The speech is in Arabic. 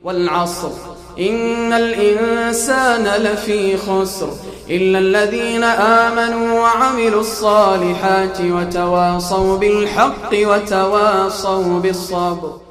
والعصر إن الإنسان لفي خسر إلا الذين آمنوا وعملوا الصالحات وتواصوا بالحق وتواصوا بالصبر.